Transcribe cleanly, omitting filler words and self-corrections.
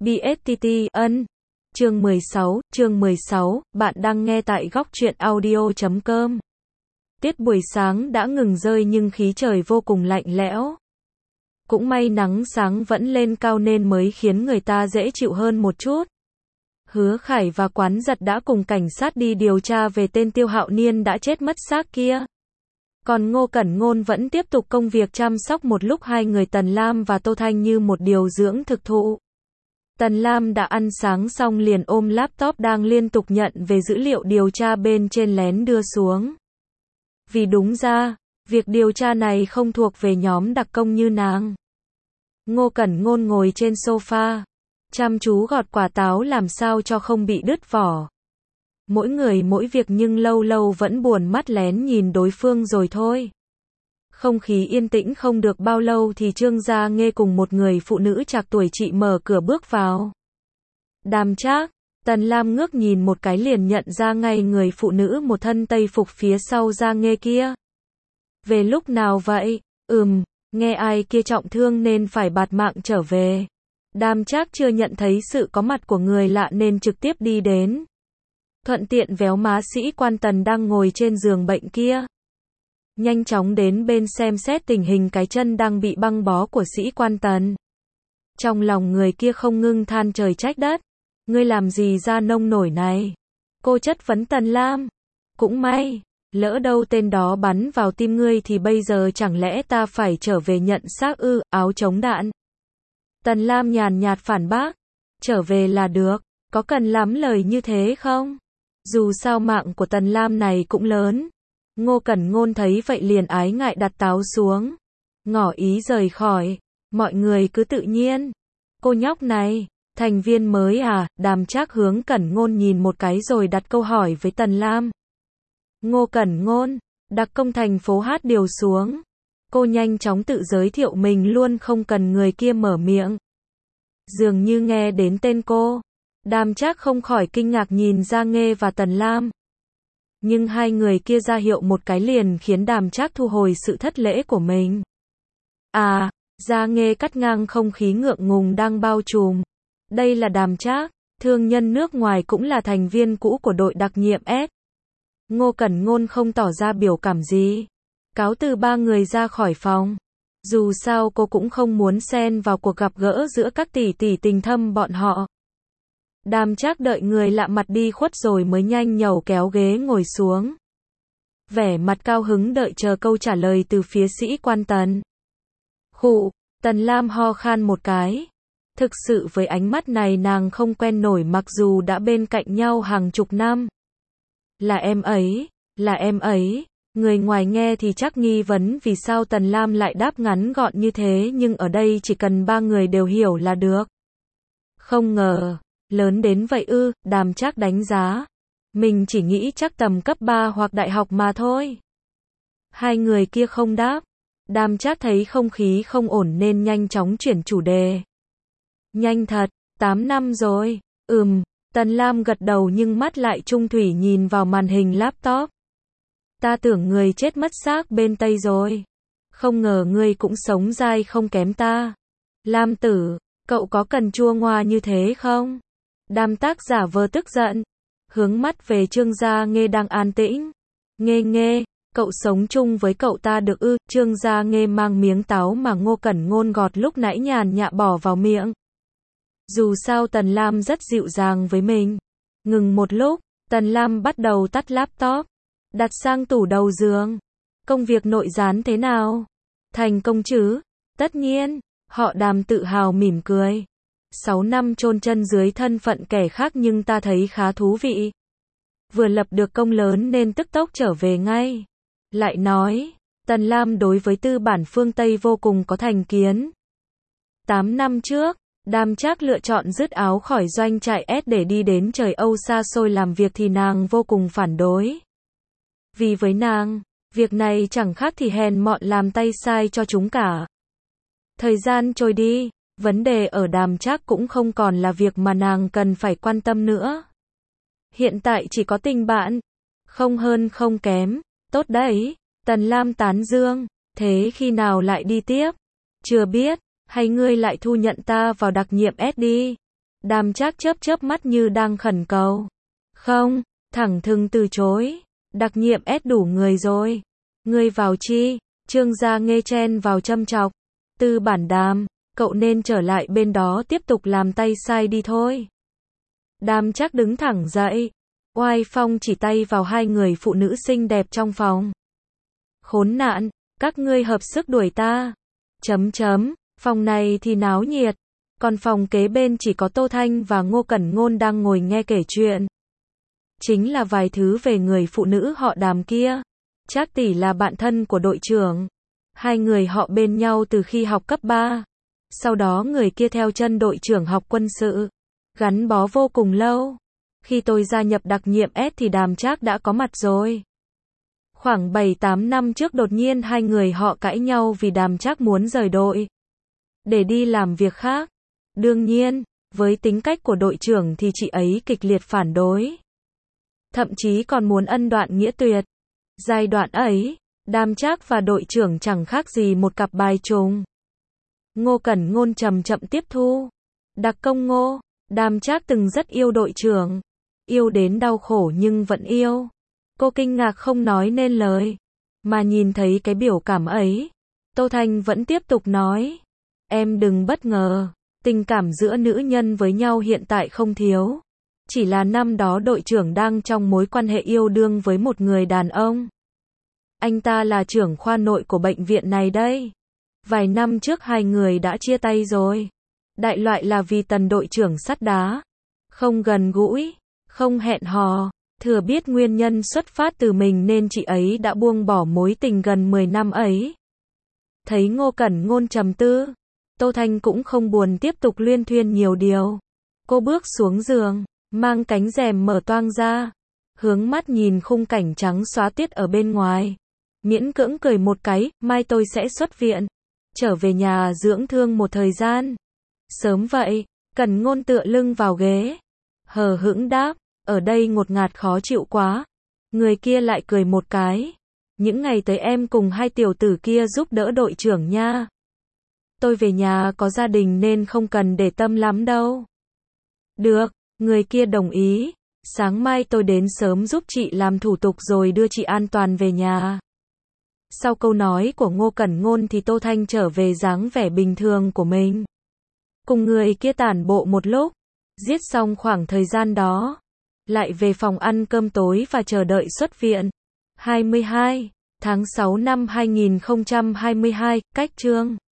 BSTT, chương 16, bạn đang nghe tại góc truyện audio.com. Tiết buổi sáng đã ngừng rơi nhưng khí trời vô cùng lạnh lẽo. Cũng may nắng sáng vẫn lên cao nên mới khiến người ta dễ chịu hơn một chút. Hứa Khải và Quán Giật đã cùng cảnh sát đi điều tra về tên Tiêu Hạo Niên đã chết mất xác kia. Còn Ngô Cẩn Ngôn vẫn tiếp tục công việc chăm sóc một lúc hai người Tần Lam và Tô Thanh như một điều dưỡng thực thụ. Tần Lam đã ăn sáng xong liền ôm laptop đang liên tục nhận về dữ liệu điều tra bên trên lén đưa xuống. Vì đúng ra, việc điều tra này không thuộc về nhóm đặc công như nàng. Ngô Cẩn Ngôn ngồi trên sofa, chăm chú gọt quả táo làm sao cho không bị đứt vỏ. Mỗi người mỗi việc nhưng lâu lâu vẫn buồn mắt lén nhìn đối phương rồi thôi. Không khí yên tĩnh không được bao lâu thì Trương Gia Nghê cùng một người phụ nữ trạc tuổi chị mở cửa bước vào. Đàm Trác, Tần Lam ngước nhìn một cái liền nhận ra ngay người phụ nữ một thân tây phục phía sau Gia Nghê kia. Về lúc nào vậy? Nghe ai kia trọng thương nên phải bạt mạng trở về. Đàm Trác chưa nhận thấy sự có mặt của người lạ nên trực tiếp đi đến. Thuận tiện véo má sĩ quan Tần đang ngồi trên giường bệnh kia. Nhanh chóng đến bên xem xét tình hình cái chân đang bị băng bó của sĩ quan Tần. Trong lòng người kia không ngưng than trời trách đất. Ngươi làm gì ra nông nổi này? Cô chất vấn Tần Lam. Cũng may, lỡ đâu tên đó bắn vào tim ngươi thì bây giờ chẳng lẽ ta phải trở về nhận xác ư, áo chống đạn. Tần Lam nhàn nhạt phản bác. Trở về là được, có cần lắm lời như thế không? Dù sao mạng của Tần Lam này cũng lớn. Ngô Cẩn Ngôn thấy vậy liền ái ngại đặt táo xuống. Ngỏ ý rời khỏi. Mọi người cứ tự nhiên. Cô nhóc này, thành viên mới à? Đàm Trác hướng Cẩn Ngôn nhìn một cái rồi đặt câu hỏi với Tần Lam. Ngô Cẩn Ngôn, đặc công thành phố Hát điều xuống. Cô nhanh chóng tự giới thiệu mình luôn không cần người kia mở miệng. Dường như nghe đến tên cô. Đàm Trác không khỏi kinh ngạc nhìn Gia Nghê và Tần Lam. Nhưng hai người kia ra hiệu một cái liền khiến Đàm Trác thu hồi sự thất lễ của mình. À, Gia Nghê cắt ngang không khí ngượng ngùng đang bao trùm. Đây là Đàm Trác, thương nhân nước ngoài cũng là thành viên cũ của đội đặc nhiệm S. Ngô Cẩn Ngôn không tỏ ra biểu cảm gì. Cáo từ ba người ra khỏi phòng. Dù sao cô cũng không muốn xen vào cuộc gặp gỡ giữa các tỷ tỷ tình thâm bọn họ. Đàm Trác đợi người lạ mặt đi khuất rồi mới nhanh nhẩu kéo ghế ngồi xuống. Vẻ mặt cao hứng đợi chờ câu trả lời từ phía sĩ quan Tần. Khụ, Tần Lam ho khan một cái. Thực sự với ánh mắt này nàng không quen nổi mặc dù đã bên cạnh nhau hàng chục năm. Là em ấy. Người ngoài nghe thì chắc nghi vấn vì sao Tần Lam lại đáp ngắn gọn như thế nhưng ở đây chỉ cần ba người đều hiểu là được. Không ngờ, lớn đến vậy ư, Đàm Trác đánh giá. Mình chỉ nghĩ chắc tầm cấp 3 hoặc đại học mà thôi. Hai người kia không đáp. Đàm Trác thấy không khí không ổn nên nhanh chóng chuyển chủ đề. Nhanh thật, 8 năm rồi. Tần Lam gật đầu nhưng mắt lại trung thủy nhìn vào màn hình laptop. Ta tưởng người chết mất xác bên Tây rồi. Không ngờ ngươi cũng sống dai không kém ta. Lam tử, cậu có cần chua ngoa như thế không? Đàm Tác giả vờ tức giận. Hướng mắt về Trương Gia Nghê đang an tĩnh. Nghê, cậu sống chung với cậu ta được ư? Trương Gia Nghê mang miếng táo mà Ngô Cẩn Ngôn gọt lúc nãy nhàn nhạ bỏ vào miệng. Dù sao Tần Lam rất dịu dàng với mình. Ngừng một lúc, Tần Lam bắt đầu tắt laptop. Đặt sang tủ đầu giường. Công việc nội gián thế nào? Thành công chứ? Tất nhiên. Họ Đàm tự hào mỉm cười. 6 năm chôn chân dưới thân phận kẻ khác nhưng ta thấy khá thú vị. Vừa lập được công lớn nên tức tốc trở về ngay. Lại nói, Tần Lam đối với tư bản phương Tây vô cùng có thành kiến. 8 năm trước, Đàm Trác lựa chọn dứt áo khỏi doanh trại S để đi đến trời Âu xa xôi làm việc thì nàng vô cùng phản đối. Vì với nàng, việc này chẳng khác thì hèn mọn làm tay sai cho chúng cả. Thời gian trôi đi, vấn đề ở Đàm Trác cũng không còn là việc mà nàng cần phải quan tâm nữa. Hiện tại chỉ có tình bạn, không hơn không kém, tốt đấy. Tần Lam tán dương, thế khi nào lại đi tiếp? Chưa biết, hay ngươi lại thu nhận ta vào đặc nhiệm S đi. Đàm Trác chớp chớp mắt như đang khẩn cầu. Không, thẳng thừng từ chối. Đặc nhiệm ép đủ người rồi. Ngươi vào chi? Trương Gia Nghê chen vào châm chọc. Tư bản Đàm, cậu nên trở lại bên đó tiếp tục làm tay sai đi thôi. Đàm Trác đứng thẳng dậy. Oai phong chỉ tay vào hai người phụ nữ xinh đẹp trong phòng. Khốn nạn, các ngươi hợp sức đuổi ta. Phòng này thì náo nhiệt. Còn phòng kế bên chỉ có Tô Thanh và Ngô Cẩn Ngôn đang ngồi nghe kể chuyện. Chính là vài thứ về người phụ nữ họ Đàm kia. Trác tỷ là bạn thân của đội trưởng. Hai người họ bên nhau từ khi học cấp 3. Sau đó người kia theo chân đội trưởng học quân sự. Gắn bó vô cùng lâu. Khi tôi gia nhập đặc nhiệm S thì Đàm Trác đã có mặt rồi. Khoảng 7-8 năm trước đột nhiên hai người họ cãi nhau vì Đàm Trác muốn rời đội. Để đi làm việc khác. Đương nhiên, với tính cách của đội trưởng thì chị ấy kịch liệt phản đối. Thậm chí còn muốn ân đoạn nghĩa tuyệt. Giai đoạn ấy, Đàm Trác và đội trưởng chẳng khác gì một cặp bài trùng. Ngô Cẩn Ngôn chậm chậm tiếp thu. Đặc công Ngô, Đàm Trác từng rất yêu đội trưởng. Yêu đến đau khổ nhưng vẫn yêu. Cô kinh ngạc không nói nên lời. Mà nhìn thấy cái biểu cảm ấy, Tô Thanh vẫn tiếp tục nói. Em đừng bất ngờ, tình cảm giữa nữ nhân với nhau hiện tại không thiếu. Chỉ là năm đó đội trưởng đang trong mối quan hệ yêu đương với một người đàn ông. Anh ta là trưởng khoa nội của bệnh viện này đây. Vài năm trước hai người đã chia tay rồi. Đại loại là vì tần đội trưởng sắt đá. Không gần gũi, không hẹn hò. Thừa biết nguyên nhân xuất phát từ mình nên chị ấy đã buông bỏ mối tình gần 10 năm ấy. Thấy Ngô Cẩn Ngôn trầm tư, Tô Thanh cũng không buồn tiếp tục luyên thuyên nhiều điều. Cô bước xuống giường, mang cánh rèm mở toang ra, hướng mắt nhìn khung cảnh trắng xóa tiết ở bên ngoài. Miễn cưỡng cười một cái, mai tôi sẽ xuất viện, trở về nhà dưỡng thương một thời gian. Sớm vậy, Cẩn Ngôn tựa lưng vào ghế, hờ hững đáp, ở đây ngột ngạt khó chịu quá. Người kia lại cười một cái. Những ngày tới em cùng hai tiểu tử kia giúp đỡ đội trưởng nha. Tôi về nhà có gia đình nên không cần để tâm lắm đâu. Được, người kia đồng ý. Sáng mai tôi đến sớm giúp chị làm thủ tục rồi đưa chị an toàn về nhà. Sau câu nói của Ngô Cẩn Ngôn thì Tô Thanh trở về dáng vẻ bình thường của mình. Cùng người kia tản bộ một lúc. Giết xong khoảng thời gian đó. Lại về phòng ăn cơm tối và chờ đợi xuất viện. 22 tháng 6 năm 2022, cách chương